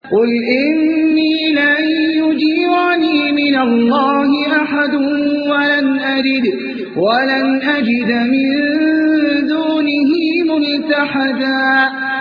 قل إني لن يجيرني من الله أحد ولن أجد من دونه ملتحدا